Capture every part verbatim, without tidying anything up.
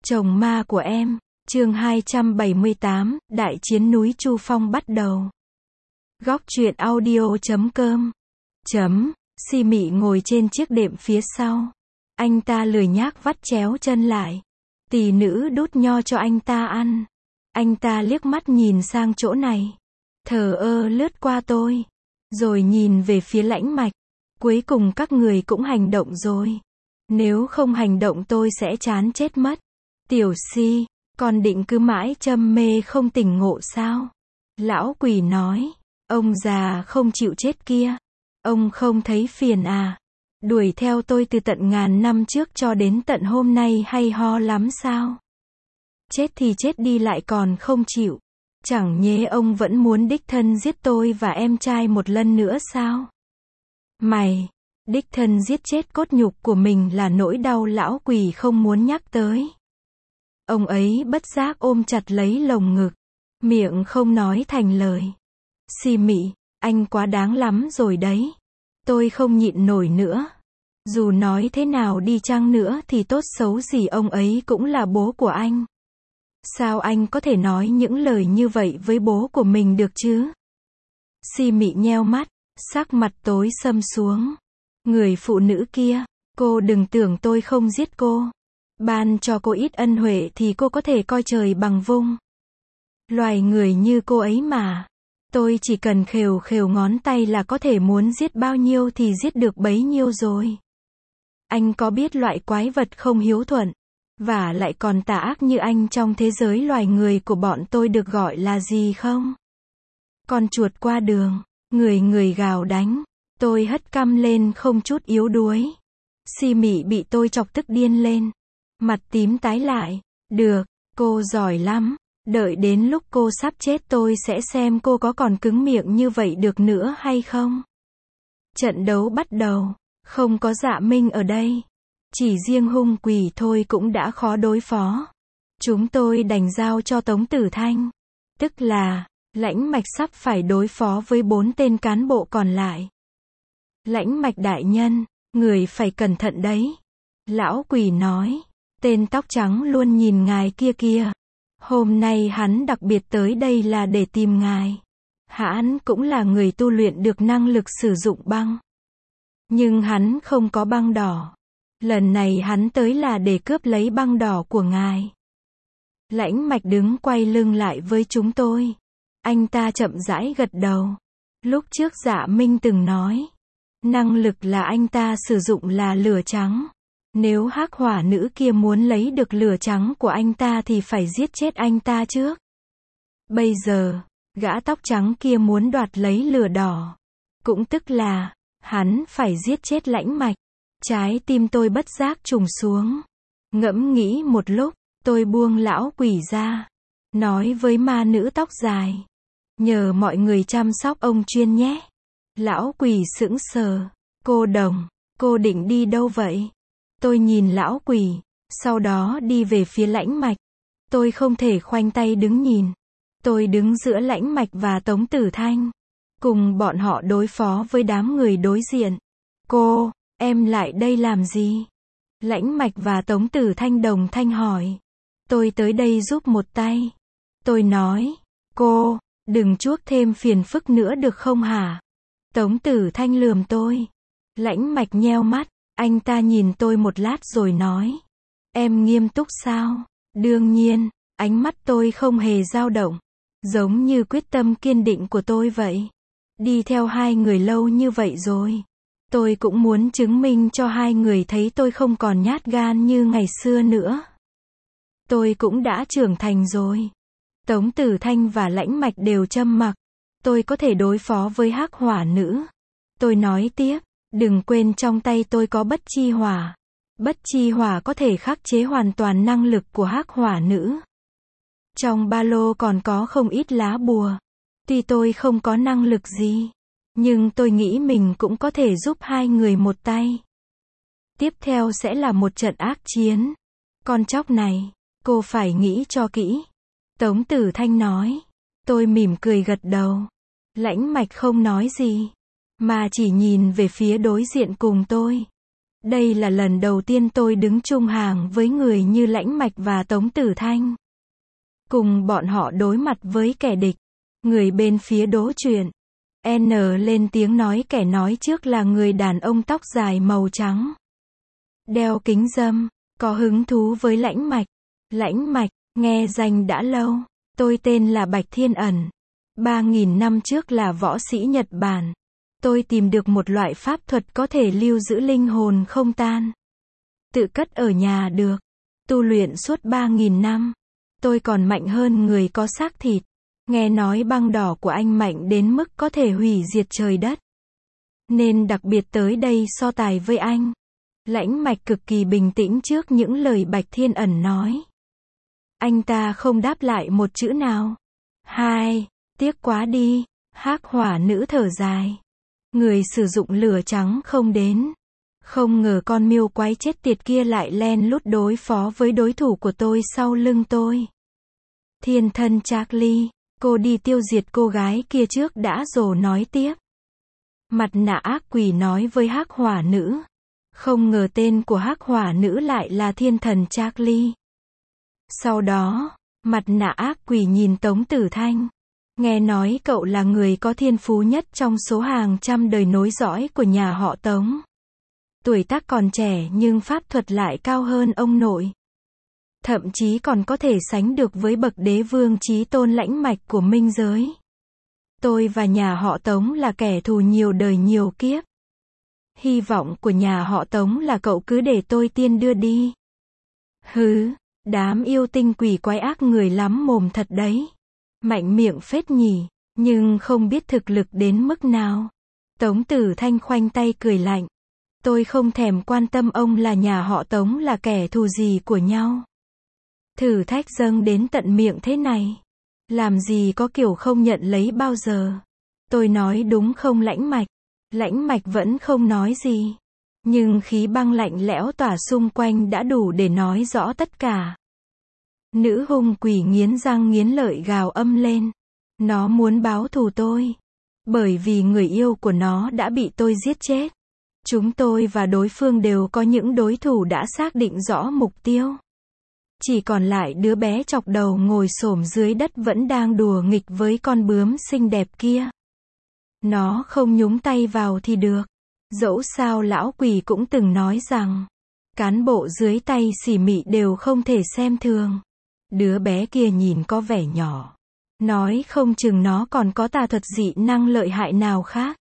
Chồng ma của em, chương hai trăm bảy mươi tám, Đại chiến núi Chu Phong bắt đầu. Góc truyện audio chấm com chấm, Si Mị ngồi trên chiếc đệm phía sau. Anh ta lười nhác vắt chéo chân lại. Tỷ nữ đút nho cho anh ta ăn. Anh ta liếc mắt nhìn sang chỗ này. Thờ ơ lướt qua tôi. Rồi nhìn về phía Lãnh Mạch. Cuối cùng các người cũng hành động rồi. Nếu không hành động tôi sẽ chán chết mất. Tiểu Si, còn định cứ mãi châm mê không tỉnh ngộ sao? Lão quỷ nói, ông già không chịu chết kia. Ông không thấy phiền à? Đuổi theo tôi từ tận ngàn năm trước cho đến tận hôm nay hay ho lắm sao? Chết thì chết đi lại còn không chịu. Chẳng nhé ông vẫn muốn đích thân giết tôi và em trai một lần nữa sao? Mày, đích thân giết chết cốt nhục của mình là nỗi đau lão quỷ không muốn nhắc tới. Ông ấy bất giác ôm chặt lấy lồng ngực, miệng không nói thành lời. Si Mị, anh quá đáng lắm rồi đấy. Tôi không nhịn nổi nữa. Dù nói thế nào đi chăng nữa thì tốt xấu gì ông ấy cũng là bố của anh. Sao anh có thể nói những lời như vậy với bố của mình được chứ? Si Mị nheo mắt, sắc mặt tối sầm xuống. Người phụ nữ kia, cô đừng tưởng tôi không giết cô. Ban cho cô ít ân huệ thì cô có thể coi trời bằng vung. Loài người như cô ấy mà. Tôi chỉ cần khều khều ngón tay là có thể muốn giết bao nhiêu thì giết được bấy nhiêu rồi. Anh có biết loại quái vật không hiếu thuận, và lại còn tà ác như anh trong thế giới loài người của bọn tôi được gọi là gì không? Con chuột qua đường, người người gào đánh. Tôi hất cằm lên không chút yếu đuối. Si Mị bị tôi chọc tức điên lên. Mặt tím tái lại. Được, cô giỏi lắm. Đợi đến lúc cô sắp chết tôi sẽ xem cô có còn cứng miệng như vậy được nữa hay không. Trận đấu bắt đầu. Không có Dạ Minh ở đây. Chỉ riêng hung quỷ thôi cũng đã khó đối phó. Chúng tôi đành giao cho Tống Tử Thanh. Tức là, Lãnh Mạch sắp phải đối phó với bốn tên cán bộ còn lại. Lãnh Mạch đại nhân, người phải cẩn thận đấy. Lão quỷ nói. Tên tóc trắng luôn nhìn ngài kia kia. Hôm nay hắn đặc biệt tới đây là để tìm ngài. Hắn cũng là người tu luyện được năng lực sử dụng băng. Nhưng hắn không có băng đỏ. Lần này hắn tới là để cướp lấy băng đỏ của ngài. Lãnh Mạch đứng quay lưng lại với chúng tôi. Anh ta chậm rãi gật đầu. Lúc trước Dạ Minh từng nói. Năng lực là anh ta sử dụng là lửa trắng. Nếu hắc hỏa nữ kia muốn lấy được lửa trắng của anh ta thì phải giết chết anh ta trước. Bây giờ, gã tóc trắng kia muốn đoạt lấy lửa đỏ. Cũng tức là, hắn phải giết chết Lãnh Mạch. Trái tim tôi bất giác trùng xuống. Ngẫm nghĩ một lúc, tôi buông lão quỷ ra. Nói với ma nữ tóc dài. Nhờ mọi người chăm sóc ông chuyên nhé. Lão quỷ sững sờ. Cô Đồng, cô định đi đâu vậy? Tôi nhìn lão quỷ, sau đó đi về phía Lãnh Mạch. Tôi không thể khoanh tay đứng nhìn. Tôi đứng giữa Lãnh Mạch và Tống Tử Thanh. Cùng bọn họ đối phó với đám người đối diện. Cô, em lại đây làm gì? Lãnh Mạch và Tống Tử Thanh đồng thanh hỏi. Tôi tới đây giúp một tay. Tôi nói, cô, đừng chuốc thêm phiền phức nữa được không hả? Tống Tử Thanh lườm tôi. Lãnh Mạch nheo mắt. Anh ta nhìn tôi một lát rồi nói. Em nghiêm túc sao? Đương nhiên, ánh mắt tôi không hề dao động. Giống như quyết tâm kiên định của tôi vậy. Đi theo hai người lâu như vậy rồi. Tôi cũng muốn chứng minh cho hai người thấy tôi không còn nhát gan như ngày xưa nữa. Tôi cũng đã trưởng thành rồi. Tống Tử Thanh và Lãnh Mạch đều trầm mặc. Tôi có thể đối phó với hắc hỏa nữ. Tôi nói tiếp. Đừng quên trong tay tôi có bất chi hỏa. Bất chi hỏa có thể khắc chế hoàn toàn năng lực của hắc hỏa nữ. Trong ba lô còn có không ít lá bùa. Tuy tôi không có năng lực gì, nhưng tôi nghĩ mình cũng có thể giúp hai người một tay. Tiếp theo sẽ là một trận ác chiến. Con chóc này, cô phải nghĩ cho kỹ. Tống Tử Thanh nói. Tôi mỉm cười gật đầu. Lãnh Mạch không nói gì. Mà chỉ nhìn về phía đối diện cùng tôi. Đây là lần đầu tiên tôi đứng chung hàng với người như Lãnh Mạch và Tống Tử Thanh. Cùng bọn họ đối mặt với kẻ địch. Người bên phía Đỗ Chuyện. N lên tiếng nói, kẻ nói trước là người đàn ông tóc dài màu trắng. Đeo kính râm, có hứng thú với Lãnh Mạch. Lãnh Mạch, nghe danh đã lâu. Tôi tên là Bạch Thiên Ẩn. Ba nghìn năm trước là võ sĩ Nhật Bản. Tôi tìm được một loại pháp thuật có thể lưu giữ linh hồn không tan. Tự cất ở nhà được. Tu luyện suốt ba nghìn năm. Tôi còn mạnh hơn người có xác thịt. Nghe nói băng đỏ của anh mạnh đến mức có thể hủy diệt trời đất. Nên đặc biệt tới đây so tài với anh. Lãnh Mạch cực kỳ bình tĩnh trước những lời Bạch Thiên Ẩn nói. Anh ta không đáp lại một chữ nào. Hai, tiếc quá đi. Hắc Hỏa Nữ thở dài. Người sử dụng lửa trắng không đến. Không ngờ con miêu quái chết tiệt kia lại len lút đối phó với đối thủ của tôi sau lưng tôi. Thiên thân Charlie, cô đi tiêu diệt cô gái kia trước đã rồi nói tiếp. Mặt nạ ác quỷ nói với Hắc Hỏa Nữ. Không ngờ tên của Hắc Hỏa Nữ lại là thiên thần Charlie. Sau đó, mặt nạ ác quỷ nhìn Tống Tử Thanh. Nghe nói cậu là người có thiên phú nhất trong số hàng trăm đời nối dõi của nhà họ Tống. Tuổi tác còn trẻ nhưng pháp thuật lại cao hơn ông nội. Thậm chí còn có thể sánh được với bậc đế vương chí tôn Lãnh Mạch của Minh giới. Tôi và nhà họ Tống là kẻ thù nhiều đời nhiều kiếp. Hy vọng của nhà họ Tống là cậu cứ để tôi tiên đưa đi. Hứ, đám yêu tinh quỷ quái ác người lắm mồm thật đấy. Mạnh miệng phết nhỉ, nhưng không biết thực lực đến mức nào. Tống Tử Thanh khoanh tay cười lạnh. Tôi không thèm quan tâm ông là nhà họ Tống là kẻ thù gì của nhau. Thử thách dâng đến tận miệng thế này. Làm gì có kiểu không nhận lấy bao giờ. Tôi nói đúng không Lãnh Mạch? Lãnh Mạch vẫn không nói gì. Nhưng khí băng lạnh lẽo tỏa xung quanh đã đủ để nói rõ tất cả. Nữ hung quỷ nghiến răng nghiến lợi gào âm lên. Nó muốn báo thù tôi. Bởi vì người yêu của nó đã bị tôi giết chết. Chúng tôi và đối phương đều có những đối thủ đã xác định rõ mục tiêu. Chỉ còn lại đứa bé chọc đầu ngồi xổm dưới đất vẫn đang đùa nghịch với con bướm xinh đẹp kia. Nó không nhúng tay vào thì được. Dẫu sao lão quỷ cũng từng nói rằng, cán bộ dưới tay xỉ mị đều không thể xem thường. Đứa bé kia nhìn có vẻ nhỏ. Nói không chừng nó còn có tà thuật dị năng lợi hại nào khác.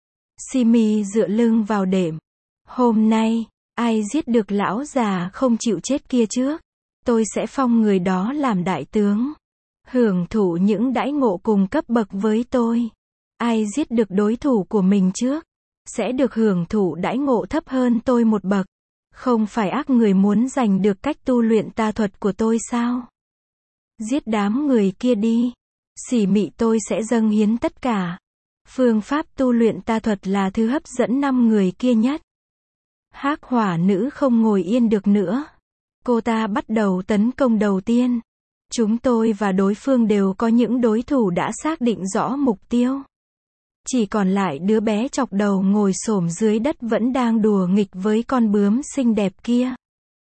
Simi dựa lưng vào đệm. Hôm nay, ai giết được lão già không chịu chết kia trước, tôi sẽ phong người đó làm đại tướng. Hưởng thụ những đãi ngộ cùng cấp bậc với tôi. Ai giết được đối thủ của mình trước, sẽ được hưởng thụ đãi ngộ thấp hơn tôi một bậc. Không phải ác người muốn giành được cách tu luyện tà thuật của tôi sao? Giết đám người kia đi. Xỉ mị tôi sẽ dâng hiến tất cả. Phương pháp tu luyện tà thuật là thứ hấp dẫn năm người kia nhất. Hắc Hỏa Nữ không ngồi yên được nữa. Cô ta bắt đầu tấn công đầu tiên. Chúng tôi và đối phương đều có những đối thủ đã xác định rõ mục tiêu. Chỉ còn lại đứa bé chọc đầu ngồi xổm dưới đất vẫn đang đùa nghịch với con bướm xinh đẹp kia.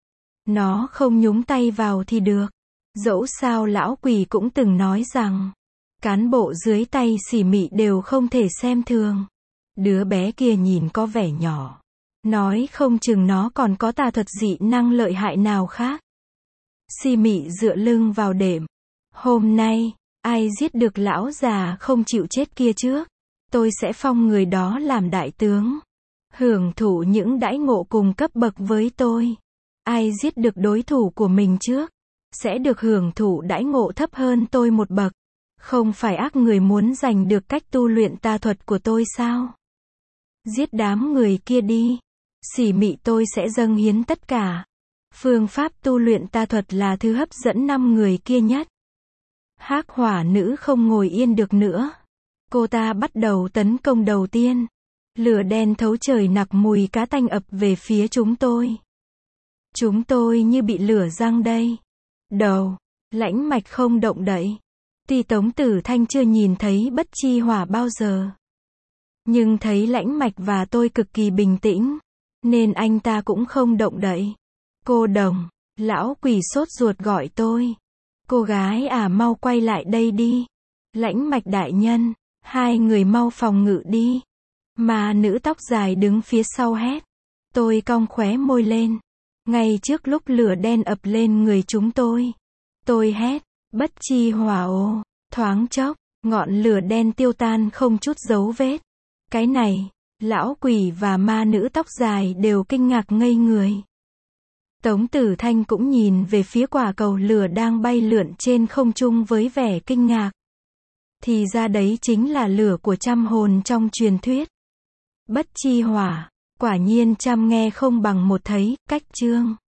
Nó không nhúng tay vào thì được. Dẫu sao lão quỷ cũng từng nói rằng, cán bộ dưới tay xỉ mị đều không thể xem thường. Đứa bé kia nhìn có vẻ nhỏ. Nói không chừng nó còn có tà thuật dị năng lợi hại nào khác. Xỉ mị dựa lưng vào đệm. Hôm nay, ai giết được lão già không chịu chết kia trước, tôi sẽ phong người đó làm đại tướng. Hưởng thụ những đãi ngộ cùng cấp bậc với tôi. Ai giết được đối thủ của mình trước, sẽ được hưởng thụ đãi ngộ thấp hơn tôi một bậc. Không phải ác người muốn giành được cách tu luyện tà thuật của tôi sao? Giết đám người kia đi. Xỉ mị tôi sẽ dâng hiến tất cả. Phương pháp tu luyện tà thuật là thứ hấp dẫn năm người kia nhất. Hắc Hỏa Nữ không ngồi yên được nữa. Cô ta bắt đầu tấn công đầu tiên. Lửa đen thấu trời nặc mùi cá tanh ập về phía chúng tôi. Chúng tôi như bị lửa giăng đây. Đầu, Lãnh Mạch không động đậy. Tuy Tống Tử Thanh chưa nhìn thấy bất chi hỏa bao giờ, nhưng thấy Lãnh Mạch và tôi cực kỳ bình tĩnh. nên anh ta cũng không động đậy. Cô Đồng, lão quỷ sốt ruột gọi tôi. Cô gái à, mau quay lại đây đi. Lãnh Mạch đại nhân, hai người mau phòng ngự đi. Mà nữ tóc dài đứng phía sau hét. Tôi cong khóe môi lên. Ngay trước lúc lửa đen ập lên người chúng tôi, tôi hét, bất chi hỏa ô. Thoáng chốc, ngọn lửa đen tiêu tan không chút dấu vết. Cái này, lão quỷ và ma nữ tóc dài đều kinh ngạc ngây người. Tống Tử Thanh cũng nhìn về phía quả cầu lửa đang bay lượn trên không trung với vẻ kinh ngạc. Thì ra đấy chính là lửa của trăm hồn trong truyền thuyết. Bất chi hỏa, quả nhiên trăm nghe không bằng một thấy, cách chương.